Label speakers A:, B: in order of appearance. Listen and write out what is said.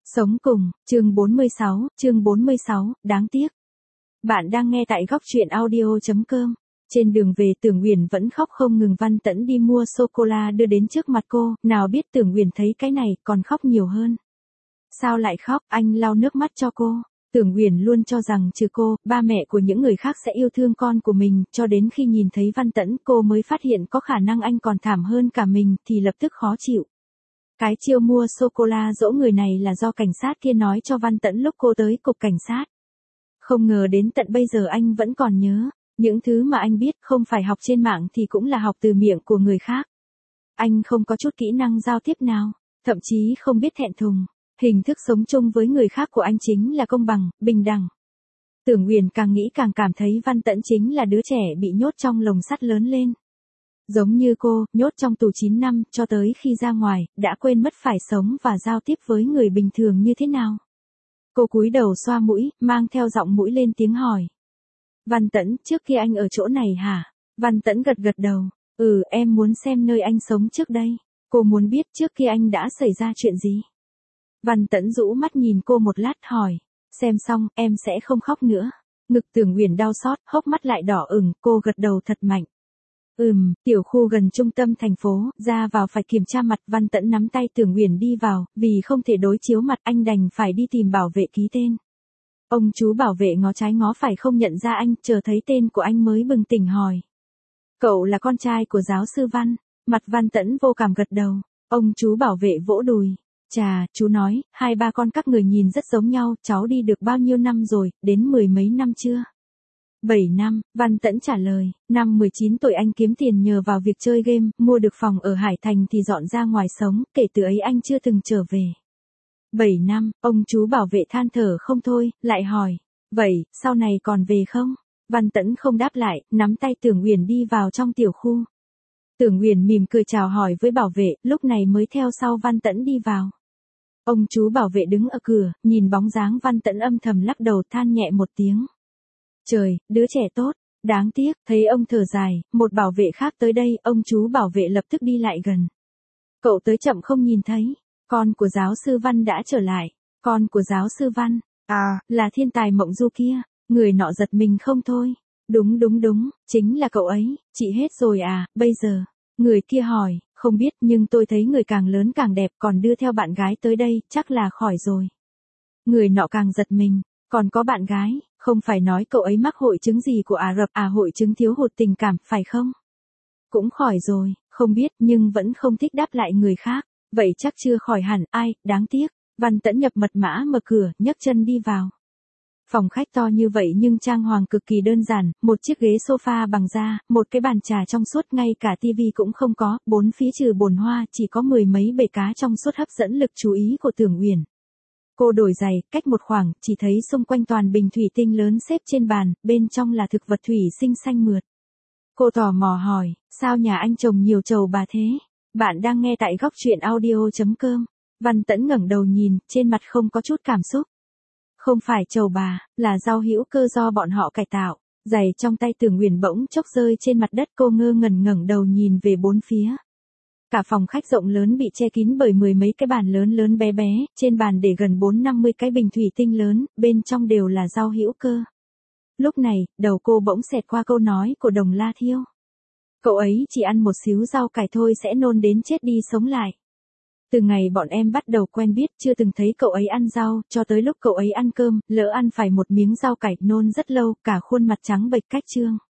A: Sống cùng, chương 46, đáng tiếc. Bạn đang nghe tại góc truyện audio.com. Trên đường về Tưởng Uyển vẫn khóc không ngừng. Văn Tẫn đi mua sô-cô-la đưa đến trước mặt cô, nào biết Tưởng Uyển thấy cái này còn khóc nhiều hơn. Sao lại khóc? Anh lau nước mắt cho cô. Tưởng Uyển luôn cho rằng trừ cô, ba mẹ của những người khác sẽ yêu thương con của mình, cho đến khi nhìn thấy Văn Tẫn cô mới phát hiện có khả năng anh còn thảm hơn cả mình thì lập tức khó chịu. Cái chiêu mua sô-cô-la dỗ người này là do cảnh sát kia nói cho Văn Tẫn lúc cô tới cục cảnh sát. Không ngờ đến tận bây giờ anh vẫn còn nhớ, những thứ mà anh biết không phải học trên mạng thì cũng là học từ miệng của người khác. Anh không có chút kỹ năng giao tiếp nào, thậm chí không biết thẹn thùng. Hình thức sống chung với người khác của anh chính là công bằng, bình đẳng. Tưởng Uyển càng nghĩ càng cảm thấy Văn Tẫn chính là đứa trẻ bị nhốt trong lồng sắt lớn lên. Giống như cô, nhốt trong tù 9 năm, cho tới khi ra ngoài, đã quên mất phải sống và giao tiếp với người bình thường như thế nào. Cô cúi đầu xoa mũi, mang theo giọng mũi lên tiếng hỏi. Văn Tẫn, trước kia anh ở chỗ này hả? Văn Tẫn gật gật đầu. Em muốn xem nơi anh sống trước đây. Cô muốn biết trước kia anh đã xảy ra chuyện gì. Văn Tẫn rũ mắt nhìn cô một lát hỏi. Xem xong, em sẽ không khóc nữa. Ngực Tưởng Uyển đau xót, hốc mắt lại đỏ ửng, cô gật đầu thật mạnh. Tiểu khu gần trung tâm thành phố, ra vào phải kiểm tra mặt. Văn Tẫn nắm tay Tưởng Uyển đi vào, vì không thể đối chiếu mặt anh đành phải đi tìm bảo vệ ký tên. Ông chú bảo vệ ngó trái ngó phải không nhận ra anh, chờ thấy tên của anh mới bừng tỉnh hỏi. Cậu là con trai của giáo sư Văn? Mặt Văn Tẫn vô cảm gật đầu. Ông chú bảo vệ vỗ đùi. Chà, chú nói, hai ba con các người nhìn rất giống nhau, cháu đi được bao nhiêu năm rồi, đến 10 mấy năm chưa? 7 năm, Văn Tẫn trả lời, năm 19 tuổi anh kiếm tiền nhờ vào việc chơi game, mua được phòng ở Hải Thành thì dọn ra ngoài sống, kể từ ấy anh chưa từng trở về. 7 năm, ông chú bảo vệ than thở không thôi, lại hỏi, vậy, sau này còn về không? Văn Tẫn không đáp lại, nắm tay Tưởng Uyển đi vào trong tiểu khu. Tưởng Uyển mỉm cười chào hỏi với bảo vệ, lúc này mới theo sau Văn Tẫn đi vào. Ông chú bảo vệ đứng ở cửa, nhìn bóng dáng Văn Tẫn âm thầm lắc đầu than nhẹ một tiếng. Trời, đứa trẻ tốt, đáng tiếc, thấy ông thở dài, một bảo vệ khác tới đây, ông chú bảo vệ lập tức đi lại gần. Cậu tới chậm không nhìn thấy, con của giáo sư Văn đã trở lại, con của giáo sư Văn, là thiên tài Mộng Du kia, người nọ giật mình không thôi. Đúng, chính là cậu ấy, chị hết rồi à, bây giờ, người kia hỏi, không biết nhưng tôi thấy người càng lớn càng đẹp còn đưa theo bạn gái tới đây, chắc là khỏi rồi. Người nọ càng giật mình, còn có bạn gái, không phải nói cậu ấy mắc hội chứng gì của Ả Rập à, hội chứng thiếu hụt tình cảm, phải không? Cũng khỏi rồi, không biết nhưng vẫn không thích đáp lại người khác, vậy chắc chưa khỏi hẳn, ai, đáng tiếc. Văn Tẫn nhập mật mã mở cửa, nhấc chân đi vào. Phòng khách to như vậy nhưng trang hoàng cực kỳ đơn giản, một chiếc ghế sofa bằng da, một cái bàn trà trong suốt, ngay cả tivi cũng không có, bốn phía trừ bồn hoa chỉ có 10 mấy bể cá trong suốt hấp dẫn lực chú ý của Tưởng Uyển. Cô đổi giày, cách một khoảng, chỉ thấy xung quanh toàn bình thủy tinh lớn xếp trên bàn, bên trong là thực vật thủy sinh xanh mượt. Cô tò mò hỏi, sao nhà anh trồng nhiều trầu bà thế? Bạn đang nghe tại góc truyện audio.com. Văn Tẫn ngẩng đầu nhìn, trên mặt không có chút cảm xúc. Không phải trầu bà, là rau hữu cơ do bọn họ cải tạo. Giày trong tay Tưởng Uyển bỗng chốc rơi trên mặt đất, cô ngơ ngẩn ngẩng đầu nhìn về bốn phía. Cả phòng khách rộng lớn bị che kín bởi 10 mấy cái bàn lớn lớn bé bé, trên bàn để gần 40-50 cái bình thủy tinh lớn, bên trong đều là rau hữu cơ. Lúc này, đầu cô bỗng xẹt qua câu nói của Đồng La Thiêu. Cậu ấy chỉ ăn một xíu rau cải thôi sẽ nôn đến chết đi sống lại. Từ ngày bọn em bắt đầu quen biết chưa từng thấy cậu ấy ăn rau, cho tới lúc cậu ấy ăn cơm, lỡ ăn phải một miếng rau cải nôn rất lâu, cả khuôn mặt trắng bệch cách trương.